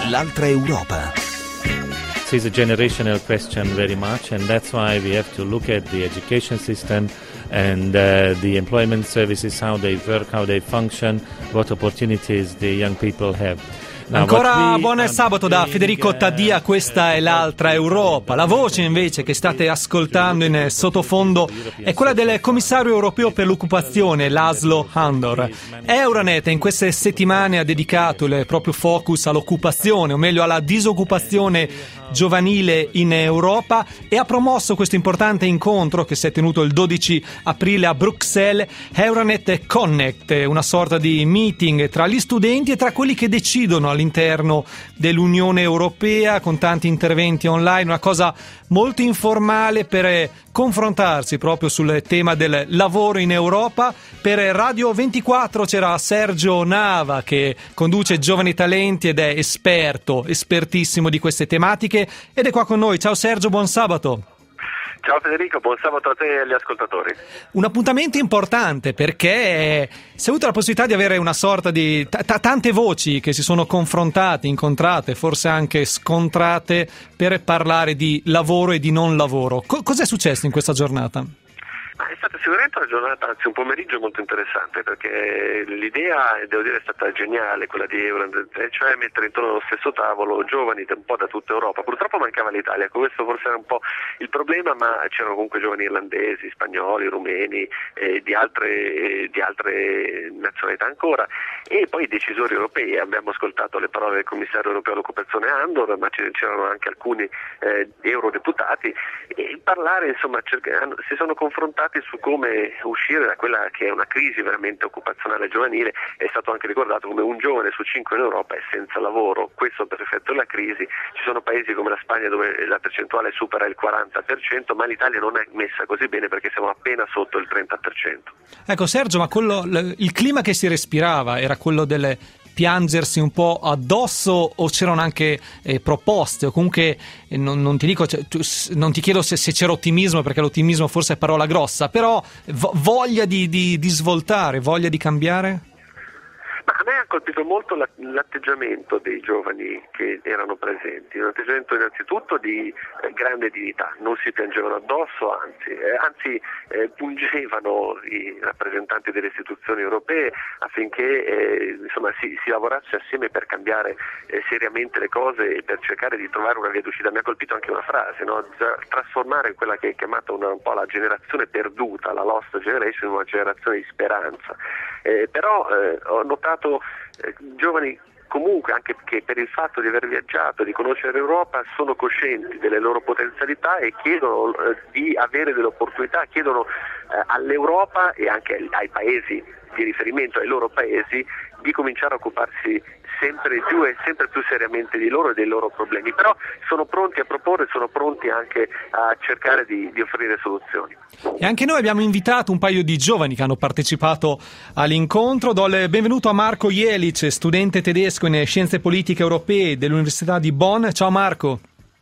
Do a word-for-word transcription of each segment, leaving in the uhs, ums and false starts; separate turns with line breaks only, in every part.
l'altra Europa.
This is a generational question very much, and that's why we have to look at the education system and uh, the employment services, how they work, how they function, what opportunities the young people have. Now,
Ancora buon sabato da Federico Taddia, questa è l'altra Europa. La voce invece che state ascoltando in sottofondo è quella del commissario europeo per l'occupazione, Laszlo Andor. Euronet in queste settimane ha dedicato il proprio focus all'occupazione, o meglio alla disoccupazione giovanile in Europa, e ha promosso questo importante incontro che si è tenuto il dodici aprile a Bruxelles, Euronet Connect, una sorta di meeting tra gli studenti e tra quelli che decidono all'interno dell'Unione Europea, con tanti interventi online, una cosa molto informale per confrontarsi proprio sul tema del lavoro in Europa. Per Radio ventiquattro c'era Sergio Nava, che conduce Giovani Talenti ed è esperto, espertissimo di queste tematiche, ed è qua con noi. Ciao Sergio, buon sabato.
Ciao Federico, buon sabato a te e agli ascoltatori.
Un appuntamento importante perché si è avuta la possibilità di avere una sorta di t- t- tante voci che si sono confrontate, incontrate, forse anche scontrate, per parlare di lavoro e di non lavoro. Co- cos'è successo in questa giornata?
Ma è stata sicuramente una giornata, anzi un pomeriggio molto interessante, perché l'idea, devo dire, è stata geniale, quella di Euronet, cioè mettere intorno allo stesso tavolo giovani un po' da tutta Europa. Purtroppo mancava l'Italia, questo forse era un po' il problema, ma c'erano comunque giovani irlandesi, spagnoli, rumeni, eh, di altre eh, di altre nazionalità ancora, e poi i decisori europei. Abbiamo ascoltato le parole del commissario europeo all'occupazione Andor, ma c'erano anche alcuni eh, eurodeputati, e parlare, insomma, cercano, si sono confrontati su come uscire da quella che è una crisi veramente occupazionale giovanile. È stato anche ricordato come un giovane su cinque in Europa è senza lavoro, questo per effetto della crisi. Ci sono paesi come la Spagna dove la percentuale supera il quaranta per cento, ma l'Italia non è messa così bene perché siamo appena sotto il trenta per cento.
Ecco Sergio, ma quello, il clima che si respirava era quello delle piangersi un po' addosso, o c'erano anche eh, proposte, o comunque eh, non, non ti dico, cioè, tu, non ti chiedo se, se c'era ottimismo, perché l'ottimismo forse è parola grossa, però vo- voglia di, di, di svoltare, voglia di cambiare?
Ma a me ha colpito molto l'atteggiamento dei giovani che erano presenti, un atteggiamento innanzitutto di eh, grande dignità, non si piangevano addosso, anzi, eh, anzi eh, pungevano i rappresentanti delle istituzioni europee affinché eh, insomma, si, si lavorasse assieme per cambiare eh, seriamente le cose e per cercare di trovare una via d'uscita. Mi ha colpito anche una frase, no? Trasformare quella che è chiamata una, un po' la generazione perduta, la lost generation, in una generazione di speranza. Eh, però eh, ho notato eh, giovani comunque, anche che per il fatto di aver viaggiato, di conoscere l'Europa, sono coscienti delle loro potenzialità e chiedono eh, di avere delle opportunità, chiedono eh, all'Europa e anche ai paesi di riferimento, ai loro paesi, di cominciare a occuparsi sempre più e sempre più seriamente di loro e dei loro problemi, però sono pronti a proporre, sono pronti anche a cercare di, di offrire soluzioni.
E anche noi abbiamo invitato un paio di giovani che hanno partecipato all'incontro. Do il benvenuto a Marco Jelic, studente tedesco in scienze politiche europee dell'Università di Bonn. Ciao Marco.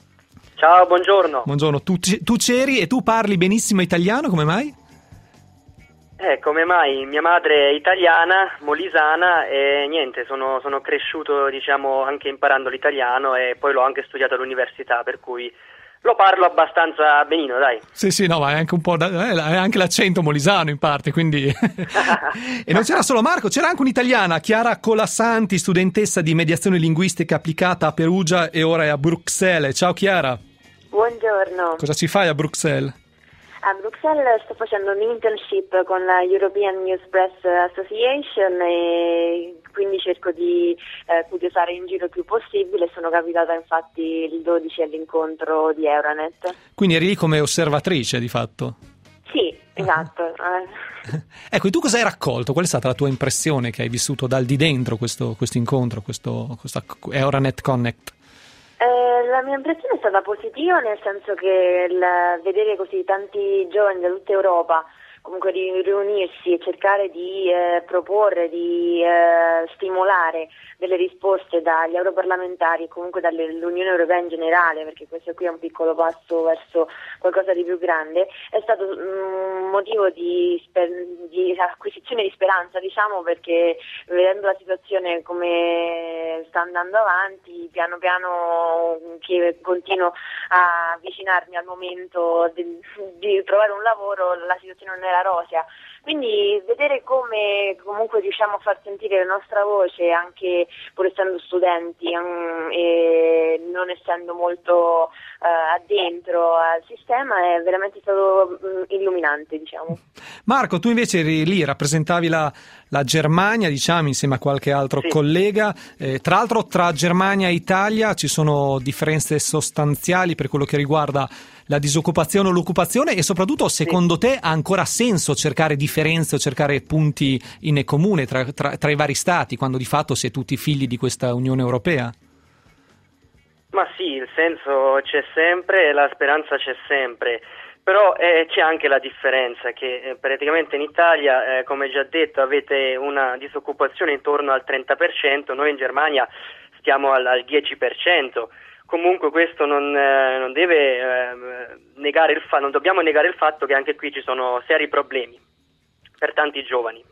Ciao, buongiorno.
Buongiorno, tu, tu c'eri e tu parli benissimo italiano, come mai?
Eh, come mai? Mia madre è italiana, molisana, e niente, sono, sono cresciuto, diciamo, anche imparando l'italiano, e poi l'ho anche studiato all'università, per cui lo parlo abbastanza benino, dai. Sì, sì, no, ma è anche un po' da, è anche l'accento molisano in parte, quindi.
E non c'era solo Marco, c'era anche un'italiana, Chiara Colassanti, studentessa di mediazione linguistica applicata a Perugia e ora è a Bruxelles. Ciao Chiara.
Buongiorno.
Cosa ci fai a Bruxelles?
A Bruxelles sto facendo un internship con la European News Press Association e quindi cerco di eh, curiosare in giro il più possibile. Sono capitata infatti il dodici all'incontro di Euronet.
Quindi eri lì come osservatrice di fatto?
Sì, esatto.
Ecco, e tu cosa hai raccolto? Qual è stata la tua impressione che hai vissuto dal di dentro questo, questo incontro, questo, questo Euronet Connect?
Eh, la mia impressione è stata positiva, nel senso che il vedere così tanti giovani da tutta Europa comunque riunirsi e cercare di eh, proporre, di eh, stimolare delle risposte dagli europarlamentari e comunque dall'Unione Europea in generale, perché questo qui è un piccolo passo verso qualcosa di più grande, è stato un motivo di, sper- di acquisizione di speranza, diciamo, perché vedendo la situazione come sta andando avanti, piano piano che continuo a avvicinarmi al momento di, di trovare un lavoro, la situazione non era rosea. Quindi vedere come comunque riusciamo a far sentire la nostra voce, anche pur essendo studenti um, e non essendo molto uh, addentro al sistema, è veramente stato um, illuminante, diciamo.
Marco, tu invece eri lì, rappresentavi la, la Germania, diciamo, insieme a qualche altro
sì.
collega. Eh, tra l'altro tra Germania e Italia ci sono differenze sostanziali per quello che riguarda la disoccupazione o l'occupazione, e soprattutto secondo te ha ancora senso cercare differenze o cercare punti in comune tra, tra, tra i vari stati, quando di fatto si è tutti figli di questa Unione Europea?
Ma sì, il senso c'è sempre e la speranza c'è sempre, però eh, c'è anche la differenza che eh, praticamente in Italia, eh, come già detto, avete una disoccupazione intorno al trenta per cento, noi in Germania stiamo al, al dieci per cento. Comunque questo non, eh, non deve eh, negare il fa- non dobbiamo negare il fatto che anche qui ci sono seri problemi per tanti giovani.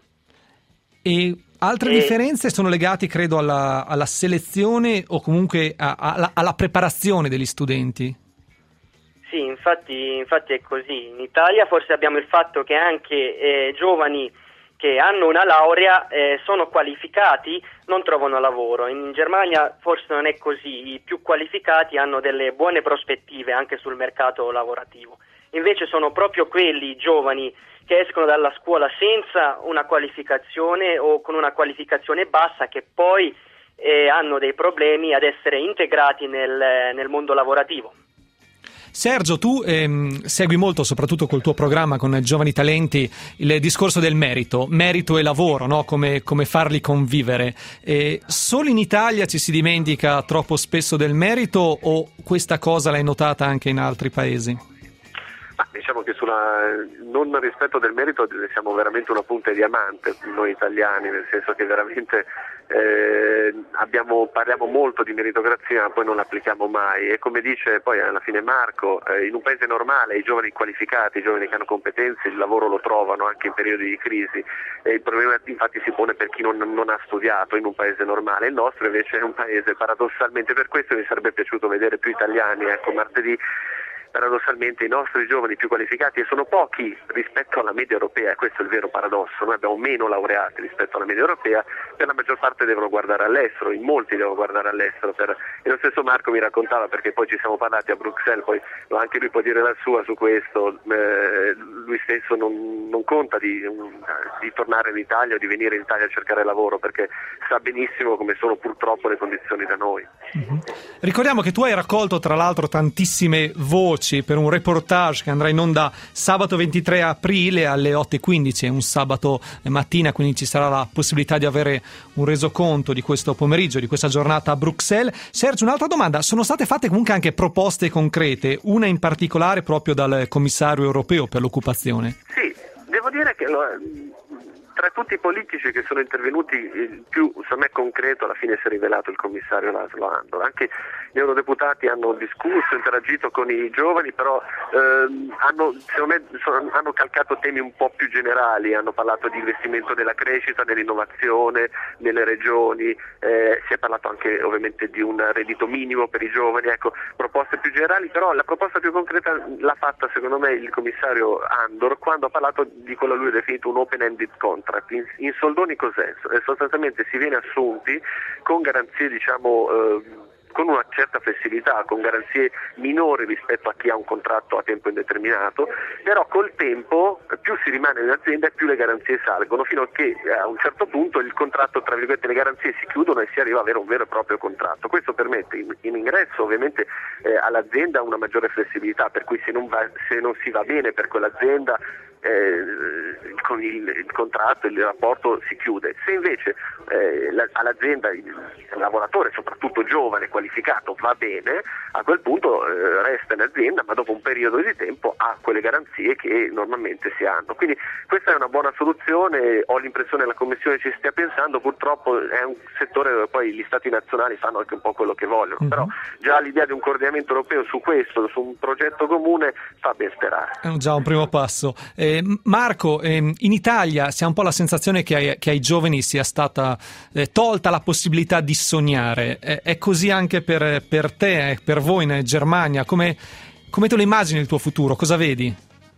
E altre
e...
differenze sono legate, credo, alla, alla selezione o comunque a, a, alla, alla preparazione degli studenti?
Sì, infatti, infatti è così. In Italia forse abbiamo il fatto che anche eh, giovani che hanno una laurea eh, sono qualificati, non trovano lavoro. In Germania forse non è così, i più qualificati hanno delle buone prospettive anche sul mercato lavorativo. Invece sono proprio quelli giovani che escono dalla scuola senza una qualificazione o con una qualificazione bassa, che poi eh, hanno dei problemi ad essere integrati nel, nel mondo lavorativo.
Sergio, tu ehm, segui molto, soprattutto col tuo programma con Giovani Talenti, il discorso del merito, merito e lavoro, no? Come, come farli convivere. E solo in Italia ci si dimentica troppo spesso del merito, o questa cosa l'hai notata anche in altri paesi?
Ma diciamo che sulla non rispetto del merito siamo veramente una punta di diamante noi italiani, nel senso che veramente eh, abbiamo, parliamo molto di meritocrazia ma poi non l'applichiamo mai, e come dice poi alla fine Marco, eh, in un paese normale i giovani qualificati, i giovani che hanno competenze il lavoro lo trovano anche in periodi di crisi, e il problema infatti si pone per chi non, non ha studiato in un paese normale. Il nostro invece è un paese paradossalmente, per questo mi sarebbe piaciuto vedere più italiani, ecco, martedì. Paradossalmente i nostri giovani più qualificati, e sono pochi rispetto alla media europea, questo è il vero paradosso, noi abbiamo meno laureati rispetto alla media europea, per la maggior parte devono guardare all'estero, in molti devono guardare all'estero, per... e lo stesso Marco mi raccontava, perché poi ci siamo parlati a Bruxelles, poi anche lui può dire la sua su questo, eh, lui stesso non, non conta di, di tornare in Italia o di venire in Italia a cercare lavoro, perché sa benissimo come sono purtroppo le condizioni da noi.
Mm-hmm. Ricordiamo che tu hai raccolto tra l'altro tantissime voci per un reportage che andrà in onda sabato ventitré aprile alle otto e quindici, è un sabato mattina, quindi ci sarà la possibilità di avere un resoconto di questo pomeriggio, di questa giornata a Bruxelles. Sergio, un'altra domanda: sono state fatte comunque anche proposte concrete, una in particolare proprio dal commissario europeo per l'occupazione?
Sì, devo dire che lo, tra tutti i politici che sono intervenuti, il più, secondo me, concreto alla fine si è rivelato il commissario Laszlo Andor. Anche gli eurodeputati hanno discusso, interagito con i giovani, però ehm, hanno, secondo me, sono, hanno calcato temi un po' più generali, hanno parlato di investimento nella crescita, nell'innovazione, nelle regioni, eh, si è parlato anche ovviamente di un reddito minimo per i giovani, ecco, proposte più generali, però la proposta più concreta l'ha fatta secondo me il commissario Andor quando ha parlato di quello che lui ha definito un open-ended contract. In, in soldoni cos'è? Sostanzialmente si viene assunti con garanzie, diciamo, eh, con una certa flessibilità, con garanzie minori rispetto a chi ha un contratto a tempo indeterminato, però col tempo più si rimane nell'azienda e più le garanzie salgono, fino a che a un certo punto il contratto, tra virgolette, le garanzie si chiudono e si arriva ad avere un vero e proprio contratto. Questo permette in, in ingresso ovviamente eh, all'azienda una maggiore flessibilità, per cui se non, va, se non si va bene per quell'azienda Eh, con il, il contratto, il rapporto si chiude. Se invece eh, la, all'azienda il, il lavoratore, soprattutto giovane, qualificato, va bene, a quel punto eh, resta in azienda, ma dopo un periodo di tempo ha quelle garanzie che normalmente si hanno. Quindi questa è una buona soluzione, ho l'impressione che la Commissione ci stia pensando, purtroppo è un settore dove poi gli Stati nazionali fanno anche un po' quello che vogliono, mm-hmm. però già l'idea di un coordinamento europeo su questo, su un progetto comune, fa ben sperare.
È già un primo passo. Eh, Eh, Marco, eh, in Italia si ha un po' la sensazione che ai, che ai giovani sia stata eh, tolta la possibilità di sognare. Eh, è così anche per, per te, eh, per voi in Germania? Come, come te lo immagini il tuo futuro? Cosa vedi?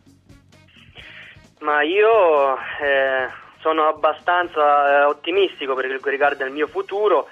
Ma io eh, sono abbastanza eh, ottimistico per quel che riguarda il mio futuro,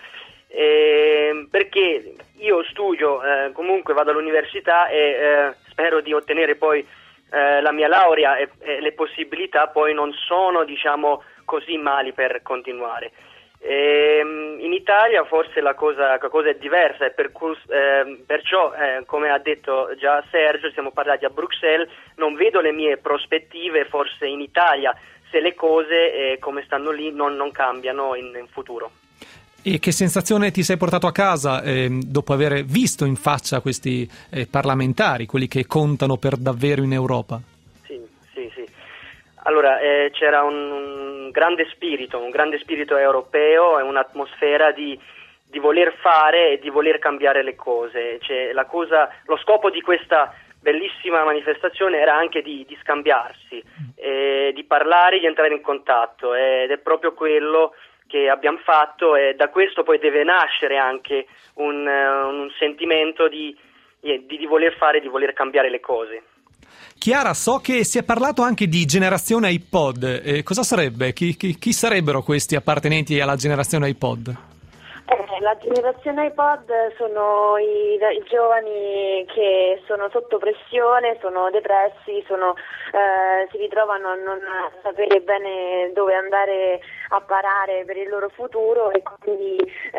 eh, perché io studio, eh, comunque vado all'università e eh, spero di ottenere poi eh, la mia laurea e, e le possibilità poi non sono, diciamo, così mali per continuare. E, in Italia forse la cosa, la cosa è diversa e per cui, eh, perciò eh, come ha detto già Sergio, siamo parlati a Bruxelles, non vedo le mie prospettive forse in Italia se le cose eh, come stanno lì non, non cambiano in, in futuro.
E che sensazione ti sei portato a casa eh, dopo aver visto in faccia questi eh, parlamentari, quelli che contano per davvero in Europa?
Sì, sì, sì. Allora, eh, c'era un, un grande spirito, un grande spirito europeo e un'atmosfera di, di voler fare e di voler cambiare le cose. Cioè, la cosa, lo scopo di questa bellissima manifestazione era anche di, di scambiarsi, eh, di parlare, di entrare in contatto, ed è proprio quello che abbiamo fatto, e da questo poi deve nascere anche un, uh, un sentimento di, di, di voler fare, di voler cambiare le cose.
Chiara, so che si è parlato anche di generazione iPod. Eh, cosa sarebbe? Chi, chi, chi sarebbero questi appartenenti alla generazione iPod?
Eh, la generazione iPod sono i, i giovani che sono sotto pressione, sono depressi, sono, eh, si ritrovano a non sapere bene dove andare a parare per il loro futuro e quindi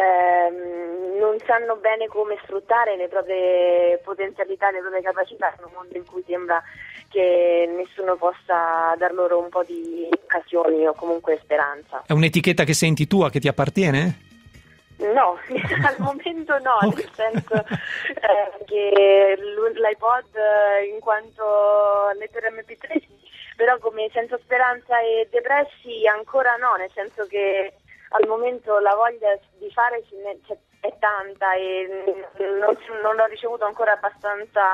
ehm, non sanno bene come sfruttare le proprie potenzialità, le proprie capacità in un mondo in cui sembra che nessuno possa dar loro un po' di occasioni o comunque speranza.
È un'etichetta che senti tua, che ti appartiene?
No, al momento no, okay. Nel senso eh, che l'iPod in quanto lettore emme pi tre, però come senza speranza e depressi ancora no, nel senso che al momento la voglia di fare è tanta e non, non ho ricevuto ancora abbastanza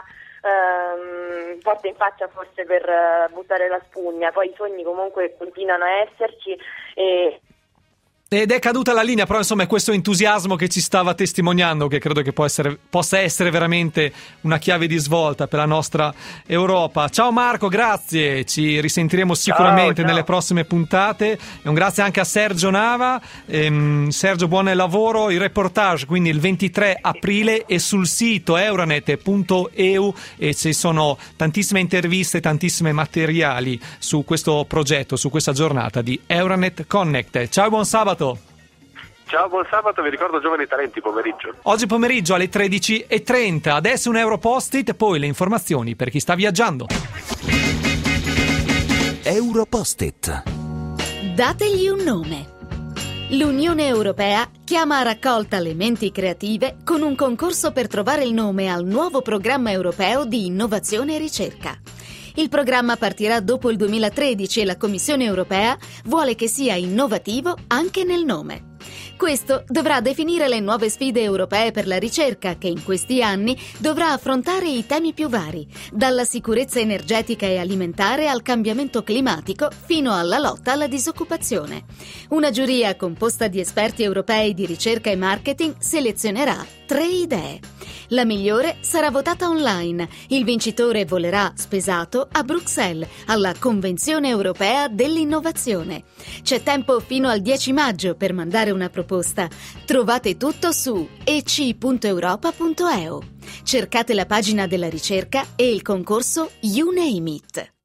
ehm, forte in faccia forse per buttare la spugna, poi i sogni comunque continuano a esserci e
Ed è caduta la linea, però insomma è questo entusiasmo che ci stava testimoniando che credo che può essere, possa essere veramente una chiave di svolta per la nostra Europa. Ciao Marco, grazie, ci risentiremo sicuramente ciao, ciao. nelle prossime puntate e un grazie anche a Sergio Nava. Ehm, Sergio, buon lavoro. Il reportage quindi il ventitré aprile è sul sito euranet punto e u e ci sono tantissime interviste, tantissimi materiali su questo progetto, su questa giornata di Euranet Connect. Ciao e buon sabato.
Ciao, buon sabato, vi ricordo Giovani Talenti pomeriggio.
Oggi pomeriggio alle tredici e trenta, adesso un Europost-it, poi le informazioni per chi sta viaggiando.
Europost-it.
Dategli un nome. L'Unione Europea chiama a raccolta le menti creative con un concorso per trovare il nome al nuovo programma europeo di innovazione e ricerca. Il programma partirà dopo il duemilatredici e la Commissione europea vuole che sia innovativo anche nel nome. Questo dovrà definire le nuove sfide europee per la ricerca che in questi anni dovrà affrontare i temi più vari, dalla sicurezza energetica e alimentare al cambiamento climatico fino alla lotta alla disoccupazione. Una giuria composta di esperti europei di ricerca e marketing selezionerà tre idee. La migliore sarà votata online. Il vincitore volerà, spesato, a Bruxelles, alla Convenzione Europea dell'Innovazione. C'è tempo fino al dieci maggio per mandare una proposta. Trovate tutto su e c punto europa punto e u. Cercate la pagina della ricerca e il concorso You Name It.